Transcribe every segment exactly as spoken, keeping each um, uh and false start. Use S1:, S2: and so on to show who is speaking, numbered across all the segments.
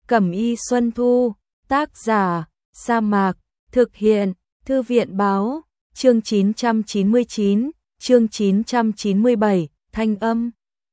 S1: Cẩm y Xuân Thu, tác giả, Sa Mạc, thực hiện, Thư viện báo, chương chín trăm chín mươi chín, chương chín trăm chín mươi bảy, thanh âm.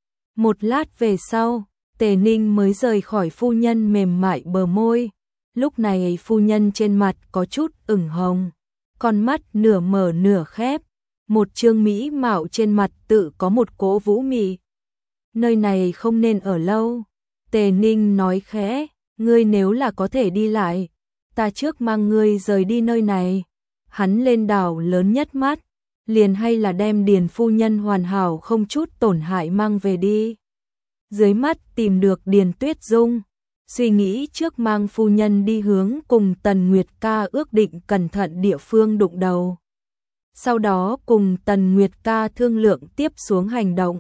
S1: Một lát về sau, Tề Ninh mới rời khỏi phu nhân mềm mại bờ môi. Lúc này phu nhân trên mặt có chút ửng hồng, con mắt nửa mở nửa khép, một trương mỹ mạo trên mặt tự có một cỗ vũ mị. Nơi này không nên ở lâu, Tề Ninh nói khẽ, ngươi nếu là có thể đi lại, ta trước mang ngươi rời đi nơi này. Hắn lên đảo lớn nhất mắt, liền hay là đem Điền phu nhân hoàn hảo không chút tổn hại mang về đi. Dưới mắt tìm được Điền Tuyết Dung, suy nghĩ trước mang phu nhân đi hướng cùng Tần Nguyệt Ca ước định cẩn thận địa phương đụng đầu. Sau đó cùng Tần Nguyệt Ca thương lượng tiếp xuống hành động.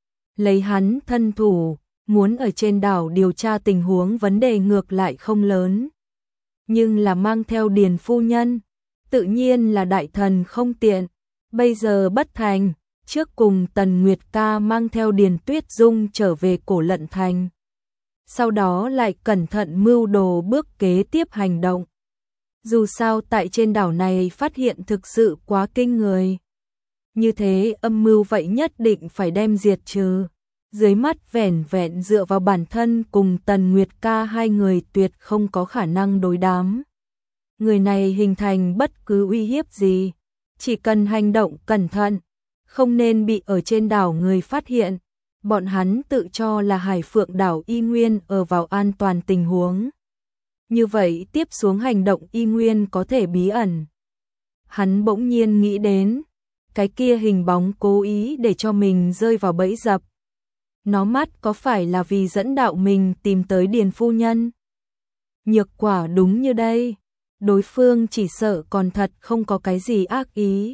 S1: Lấy hắn thân thủ, muốn ở trên đảo điều tra tình huống vấn đề ngược lại không lớn. Nhưng là mang theo Điền phu nhân, tự nhiên là đại thần không tiện. Bây giờ bất thành, trước cùng Tần Nguyệt Ca mang theo Điền Tuyết Dung trở về Cổ Lận Thành. Sau đó lại cẩn thận mưu đồ bước kế tiếp hành động. Dù sao tại trên đảo này phát hiện thực sự quá kinh người. Như thế âm mưu vậy nhất định phải đem diệt trừ. Dưới mắt vẻn vẹn dựa vào bản thân cùng Tần Nguyệt Ca hai người tuyệt không có khả năng đối đám. Người này hình thành bất cứ uy hiếp gì, chỉ cần hành động cẩn thận, không nên bị ở trên đảo người phát hiện. Bọn hắn tự cho là Hải Phượng đảo y nguyên ở vào an toàn tình huống. Như vậy tiếp xuống hành động y nguyên có thể bí ẩn. Hắn bỗng nhiên nghĩ đến, cái kia hình bóng cố ý để cho mình rơi vào bẫy dập. Nó mắt có phải là vì dẫn đạo mình tìm tới Điền phu nhân? Nhược quả đúng như đây, đối phương chỉ sợ còn thật không có cái gì ác ý.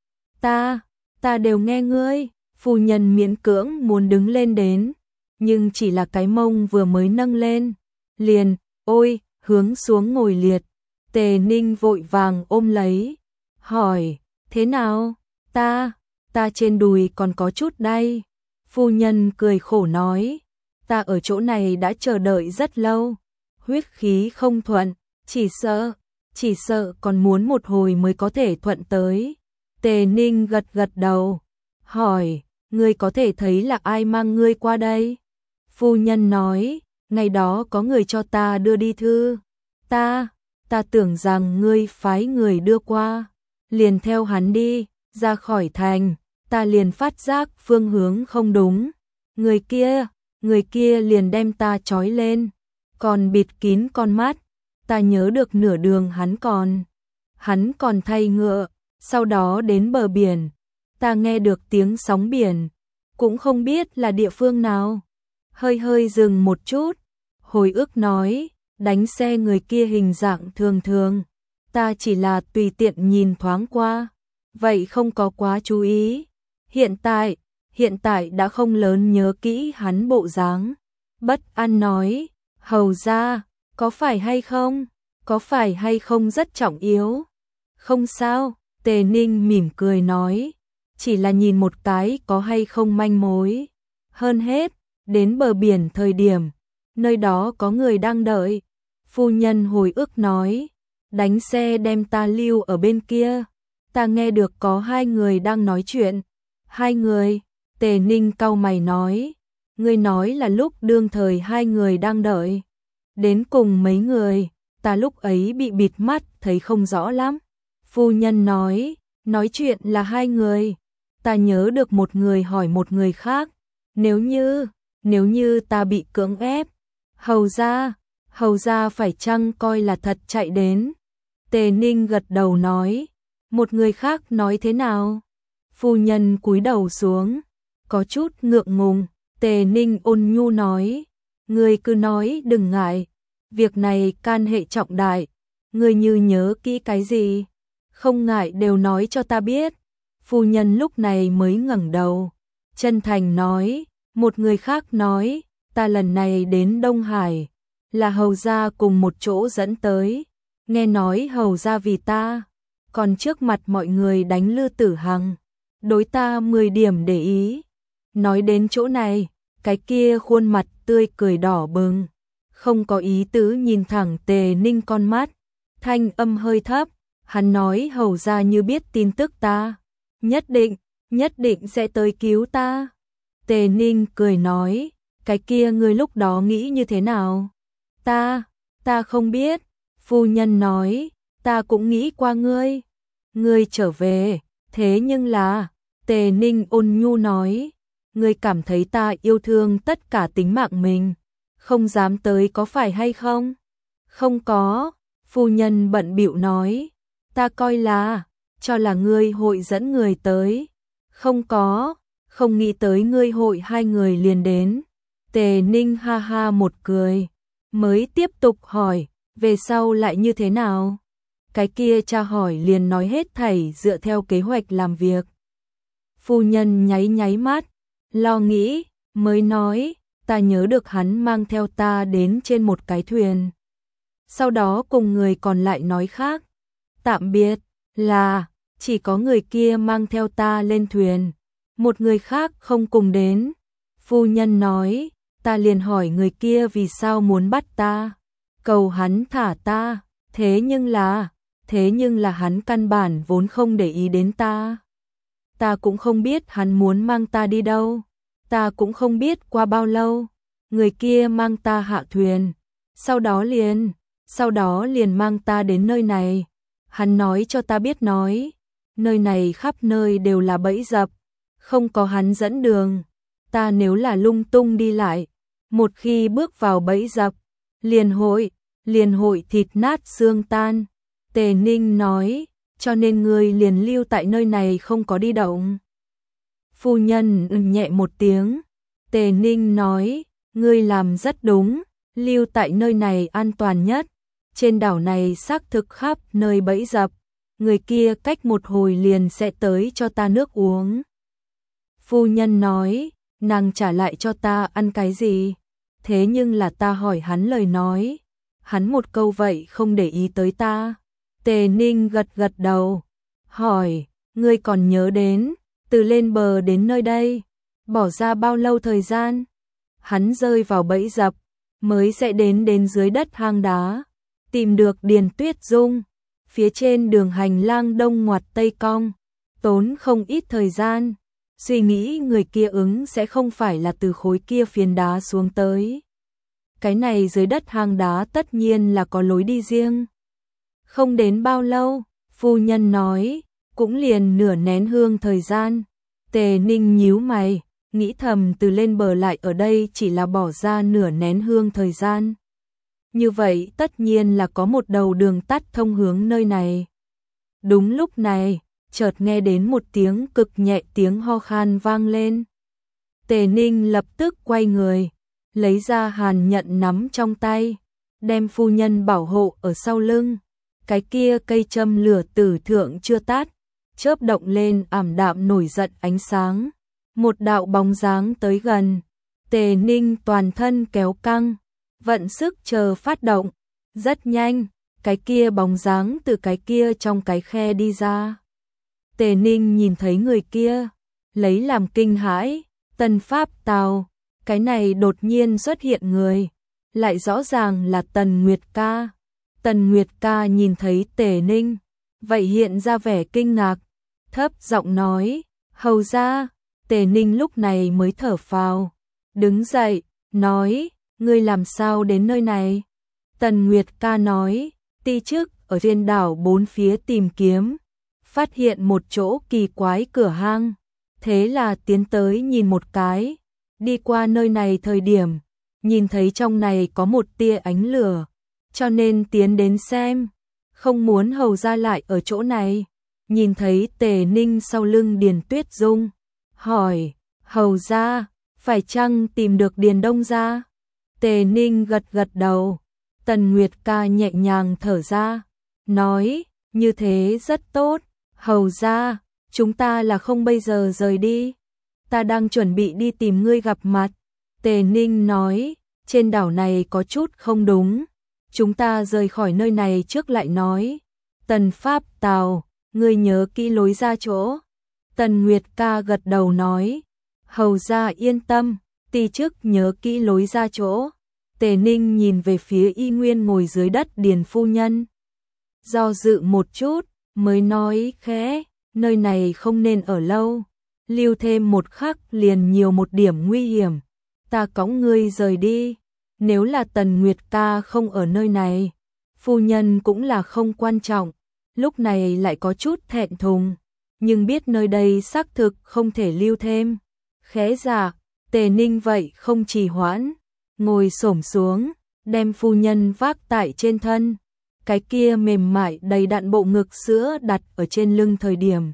S1: Ta, ta đều nghe ngươi, phu nhân miễn cưỡng muốn đứng lên đến, nhưng chỉ là cái mông vừa mới nâng lên, liền, ôi, hướng xuống ngồi liệt. Tề Ninh vội vàng ôm lấy, hỏi, thế nào, ta, ta trên đùi còn có chút đay. Phu nhân cười khổ nói, ta ở chỗ này đã chờ đợi rất lâu, huyết khí không thuận, chỉ sợ, chỉ sợ còn muốn một hồi mới có thể thuận tới. Tề Ninh gật gật đầu, hỏi, ngươi có thể thấy là ai mang ngươi qua đây? Phu nhân nói, ngày đó có người cho ta đưa đi thư. Ta, ta tưởng rằng ngươi phái người đưa qua, liền theo hắn đi, ra khỏi thành. Ta liền phát giác phương hướng không đúng. Người kia, người kia liền đem ta trói lên, còn bịt kín con mắt. Ta nhớ được nửa đường hắn còn, hắn còn thay ngựa, sau đó đến bờ biển. Ta nghe được tiếng sóng biển, cũng không biết là địa phương nào. Hơi hơi dừng một chút, hồi ức nói, đánh xe người kia hình dạng thường thường. Ta chỉ là tùy tiện nhìn thoáng qua, vậy không có quá chú ý. Hiện tại, hiện tại đã không lớn nhớ kỹ hắn bộ dáng. Bất an nói, hầu ra, có phải hay không? Có phải hay không rất trọng yếu? Không sao, Tề Ninh mỉm cười nói, chỉ là nhìn một cái có hay không manh mối. Hơn hết, đến bờ biển thời điểm, nơi đó có người đang đợi. Phu nhân hồi ức nói, đánh xe đem ta lưu ở bên kia. Ta nghe được có hai người đang nói chuyện. Hai người, Tề Ninh cau mày nói, ngươi nói là lúc đương thời hai người đang đợi. Đến cùng mấy người, ta lúc ấy bị bịt mắt thấy không rõ lắm. Phu nhân nói, nói chuyện là hai người. Ta nhớ được một người hỏi một người khác, nếu như, nếu như ta bị cưỡng ép, hầu ra, hầu ra phải chăng coi là thật chạy đến. Tề Ninh gật đầu nói, một người khác nói thế nào? Phu nhân cúi đầu xuống, có chút ngượng ngùng. Tề Ninh ôn nhu nói, ngươi cứ nói đừng ngại, việc này can hệ trọng đại, ngươi như nhớ kỹ cái gì, không ngại đều nói cho ta biết. Phu nhân lúc này mới ngẩng đầu, chân thành nói, một người khác nói, ta lần này đến Đông Hải, là hầu gia cùng một chỗ dẫn tới, nghe nói hầu gia vì ta, còn trước mặt mọi người đánh Lư Tử Hằng. Đối ta mười điểm để ý. Nói đến chỗ này, cái kia khuôn mặt tươi cười đỏ bừng, không có ý tứ nhìn thẳng Tề Ninh con mắt, thanh âm hơi thấp, hắn nói hầu ra như biết tin tức ta, nhất định, nhất định sẽ tới cứu ta. Tề Ninh cười nói, cái kia ngươi lúc đó nghĩ như thế nào? Ta, ta không biết, phu nhân nói, ta cũng nghĩ qua ngươi. Ngươi trở về, thế nhưng là, Tề Ninh ôn nhu nói, ngươi cảm thấy ta yêu thương tất cả tính mạng mình, không dám tới có phải hay không? Không có, phu nhân bận bịu nói, ta coi là, cho là ngươi hội dẫn người tới. Không có, không nghĩ tới ngươi hội hai người liền đến. Tề Ninh ha ha một cười, mới tiếp tục hỏi, về sau lại như thế nào? Cái kia cha hỏi liền nói hết thảy dựa theo kế hoạch làm việc. Phu nhân nháy nháy mắt, lo nghĩ, mới nói, ta nhớ được hắn mang theo ta đến trên một cái thuyền. Sau đó cùng người còn lại nói khác, tạm biệt, là, chỉ có người kia mang theo ta lên thuyền, một người khác không cùng đến. Phu nhân nói, ta liền hỏi người kia vì sao muốn bắt ta, cầu hắn thả ta, thế nhưng là, thế nhưng là hắn căn bản vốn không để ý đến ta. Ta cũng không biết hắn muốn mang ta đi đâu, ta cũng không biết qua bao lâu, người kia mang ta hạ thuyền, sau đó liền, sau đó liền mang ta đến nơi này. Hắn nói cho ta biết nói, nơi này khắp nơi đều là bẫy dập, không có hắn dẫn đường, ta nếu là lung tung đi lại, một khi bước vào bẫy dập, liền hội, liền hội thịt nát xương tan. Tề Ninh nói, cho nên ngươi liền lưu tại nơi này không có đi động. Phu nhân ừm nhẹ một tiếng, Tề Ninh nói, ngươi làm rất đúng, lưu tại nơi này an toàn nhất, trên đảo này xác thực khắp nơi bẫy dập, người kia cách một hồi liền sẽ tới cho ta nước uống. Phu nhân nói, nàng trả lại cho ta ăn cái gì? Thế nhưng là ta hỏi hắn lời nói, hắn một câu vậy không để ý tới ta. Tề Ninh gật gật đầu, hỏi, ngươi còn nhớ đến, từ lên bờ đến nơi đây, bỏ ra bao lâu thời gian? Hắn rơi vào bẫy dập, mới sẽ đến đến dưới đất hang đá, tìm được Điền Tuyết Dung, phía trên đường hành lang đông ngoặt tây cong, tốn không ít thời gian, suy nghĩ người kia ứng sẽ không phải là từ khối kia phiến đá xuống tới. Cái này dưới đất hang đá tất nhiên là có lối đi riêng. Không đến bao lâu, phu nhân nói, cũng liền nửa nén hương thời gian. Tề Ninh nhíu mày, nghĩ thầm từ lên bờ lại ở đây chỉ là bỏ ra nửa nén hương thời gian. Như vậy tất nhiên là có một đầu đường tắt thông hướng nơi này. Đúng lúc này, chợt nghe đến một tiếng cực nhẹ tiếng ho khan vang lên. Tề Ninh lập tức quay người, lấy ra hàn nhận nắm trong tay, đem phu nhân bảo hộ ở sau lưng. Cái kia cây châm lửa tử thượng chưa tắt, chớp động lên ảm đạm nổi giận ánh sáng. Một đạo bóng dáng tới gần, Tề Ninh toàn thân kéo căng, vận sức chờ phát động, rất nhanh, cái kia bóng dáng từ cái kia trong cái khe đi ra. Tề Ninh nhìn thấy người kia, lấy làm kinh hãi, Tân Pháp Tào, cái này đột nhiên xuất hiện người, lại rõ ràng là Tần Nguyệt Ca. Tần Nguyệt Ca nhìn thấy Tề Ninh, vậy hiện ra vẻ kinh ngạc, thấp giọng nói, hầu ra. Tề Ninh lúc này mới thở phào, đứng dậy, nói, ngươi làm sao đến nơi này? Tần Nguyệt Ca nói, ti chức ở trên đảo bốn phía tìm kiếm, phát hiện một chỗ kỳ quái cửa hang, thế là tiến tới nhìn một cái, đi qua nơi này thời điểm, nhìn thấy trong này có một tia ánh lửa, cho nên tiến đến xem, không muốn hầu ra lại ở chỗ này. Nhìn thấy Tề Ninh sau lưng Điền Tuyết Dung, hỏi, hầu ra, phải chăng tìm được Điền Đông gia? Tề Ninh gật gật đầu, Tần Nguyệt Ca nhẹ nhàng thở ra, nói, như thế rất tốt, hầu ra, chúng ta là không bây giờ rời đi, ta đang chuẩn bị đi tìm ngươi gặp mặt. Tề Ninh nói, trên đảo này có chút không đúng, chúng ta rời khỏi nơi này trước lại nói. Tần Pháp Tào, ngươi nhớ kỹ lối ra chỗ. Tần Nguyệt Ca gật đầu nói, hầu ra yên tâm, ti chức nhớ kỹ lối ra chỗ. Tề Ninh nhìn về phía y nguyên ngồi dưới đất Điền phu nhân. Do dự một chút, mới nói khẽ, nơi này không nên ở lâu. Lưu thêm một khắc liền nhiều một điểm nguy hiểm. Ta cõng ngươi rời đi. Nếu là Tần Nguyệt ca không ở nơi này, phu nhân cũng là không quan trọng. Lúc này lại có chút thẹn thùng, nhưng biết nơi đây xác thực không thể lưu thêm. Khẽ dạ, Tề Ninh vậy không trì hoãn, ngồi xổm xuống, đem phu nhân vác tại trên thân. Cái kia mềm mại đầy đặn bộ ngực sữa đặt ở trên lưng thời điểm.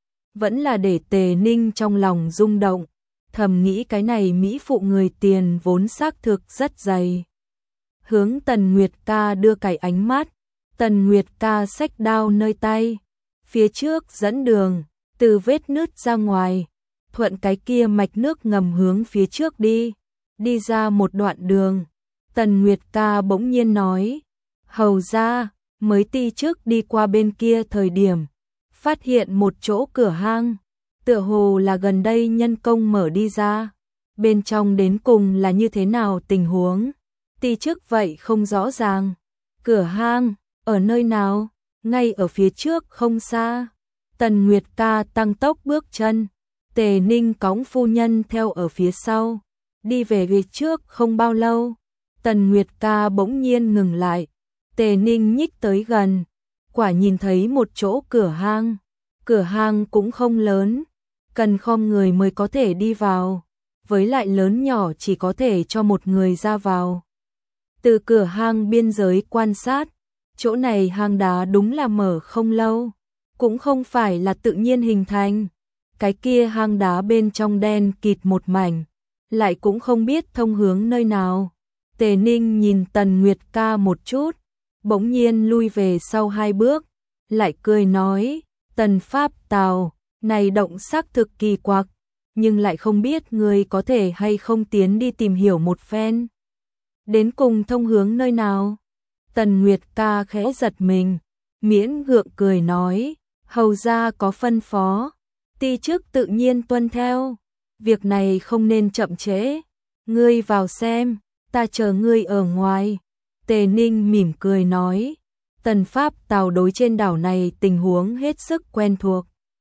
S1: Vẫn là để Tề Ninh trong lòng rung động, thầm nghĩ cái này mỹ phụ người tiền vốn xác thực rất dày. Hướng Tần Nguyệt ca đưa cái ánh mắt, Tần Nguyệt ca xách đao nơi tay, phía trước dẫn đường, từ vết nứt ra ngoài, thuận cái kia mạch nước ngầm hướng phía trước đi, đi ra một đoạn đường. Tần Nguyệt ca bỗng nhiên nói, hầu ra, mới ti trước đi qua bên kia thời điểm, phát hiện một chỗ cửa hang, tựa hồ là gần đây nhân công mở đi ra, bên trong đến cùng là như thế nào tình huống, ti trước vậy không rõ ràng. Cửa hang, ở nơi nào? Ngay ở phía trước không xa. Tần Nguyệt ca tăng tốc bước chân, Tề Ninh cõng phu nhân theo ở phía sau, đi về phía trước không bao lâu. Tần Nguyệt ca bỗng nhiên ngừng lại, Tề Ninh nhích tới gần, quả nhìn thấy một chỗ cửa hang. Cửa hang cũng không lớn, cần khom người mới có thể đi vào, với lại lớn nhỏ chỉ có thể cho một người ra vào. Từ cửa hang biên giới quan sát, chỗ này hang đá đúng là mở không lâu, cũng không phải là tự nhiên hình thành. Cái kia hang đá bên trong đen kịt một mảnh, lại cũng không biết thông hướng nơi nào. Tề Ninh nhìn Tần Nguyệt ca một chút, bỗng nhiên lui về sau hai bước, lại cười nói, Tần Pháp Tào, này động sắc thực kỳ quặc, nhưng lại không biết người có thể hay không tiến đi tìm hiểu một phen. Đến cùng thông hướng nơi nào? Tần Nguyệt ca khẽ giật mình, miễn gượng cười nói, hầu ra có phân phó, ti chức tự nhiên tuân theo, việc này không nên chậm trễ, ngươi vào xem, ta chờ ngươi ở ngoài. Tề Ninh mỉm cười nói, Tần Pháp Tào đối trên đảo này tình huống hết sức quen thuộc,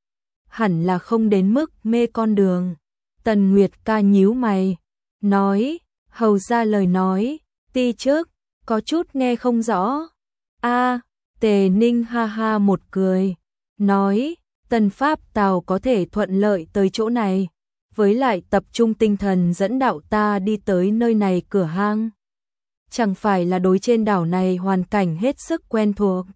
S1: hẳn là không đến mức mê con đường. Tần Nguyệt ca nhíu mày, nói, hầu ra lời nói, ti trước, có chút nghe không rõ. A, Tề Ninh ha ha một cười, nói, Tần Pháp Tào có thể thuận lợi tới chỗ này, với lại tập trung tinh thần dẫn đạo ta đi tới nơi này cửa hang. Chẳng phải là đối trên đảo này hoàn cảnh hết sức quen thuộc.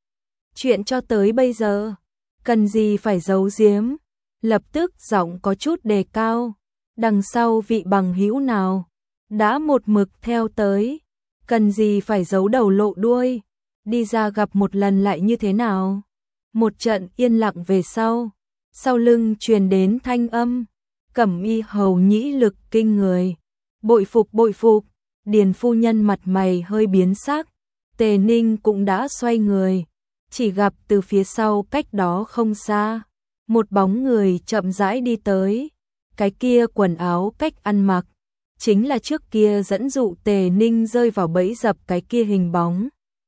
S1: Chuyện cho tới bây giờ, cần gì phải giấu giếm, lập tức giọng có chút đề cao, đằng sau vị bằng hữu nào, đã một mực theo tới, cần gì phải giấu đầu lộ đuôi, đi ra gặp một lần lại như thế nào. Một trận yên lặng về sau, sau lưng truyền đến thanh âm, Cẩm Y hầu nhĩ lực kinh người, bội phục bội phục. Điền phu nhân mặt mày hơi biến sắc, Tề Ninh cũng đã xoay người, chỉ gặp từ phía sau cách đó không xa, một bóng người chậm rãi đi tới, cái kia quần áo cách ăn mặc, chính là trước kia dẫn dụ Tề Ninh rơi vào bẫy dập cái kia hình bóng.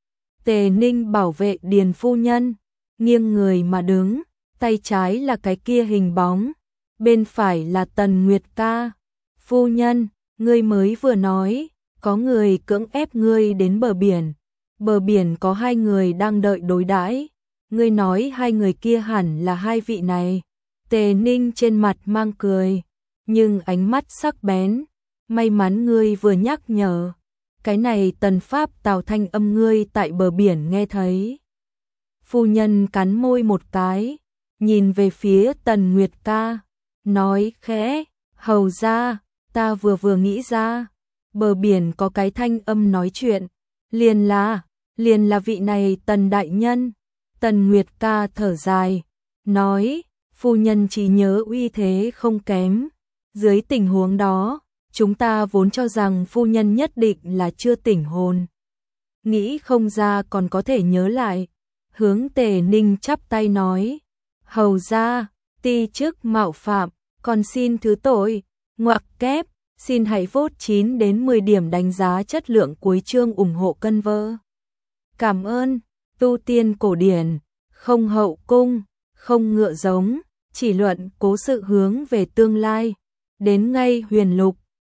S1: Tề Ninh bảo vệ Điền phu nhân, nghiêng người mà đứng, tay trái là cái kia hình bóng, bên phải là Tần Nguyệt ca. Phu nhân, ngươi mới vừa nói, có người cưỡng ép ngươi đến bờ biển, bờ biển có hai người đang đợi đối đãi, ngươi nói hai người kia hẳn là hai vị này. Tề Ninh trên mặt mang cười, nhưng ánh mắt sắc bén, may mắn ngươi vừa nhắc nhở, cái này Tần Pháp Tào thanh âm ngươi tại bờ biển nghe thấy. Phu nhân cắn môi một cái, nhìn về phía Tần Nguyệt ca, nói khẽ, hầu ra, ta vừa vừa nghĩ ra, bờ biển có cái thanh âm nói chuyện, liền là, liền là vị này Tần đại nhân. Tần Nguyệt ca thở dài, nói, phu nhân chỉ nhớ uy thế không kém, dưới tình huống đó, chúng ta vốn cho rằng phu nhân nhất định là chưa tỉnh hồn, nghĩ không ra còn có thể nhớ lại. Hướng Tề Ninh chắp tay nói, hầu ra, ti chức mạo phạm, còn xin thứ tội. Ngoặc kép, Xin hãy vote chín đến mười điểm đánh giá chất lượng cuối chương ủng hộ cân vơ. Cảm ơn. Tu tiên cổ điển, không hậu cung, không ngựa giống, chỉ luận cố sự hướng về tương lai. Đến ngay huyền lục,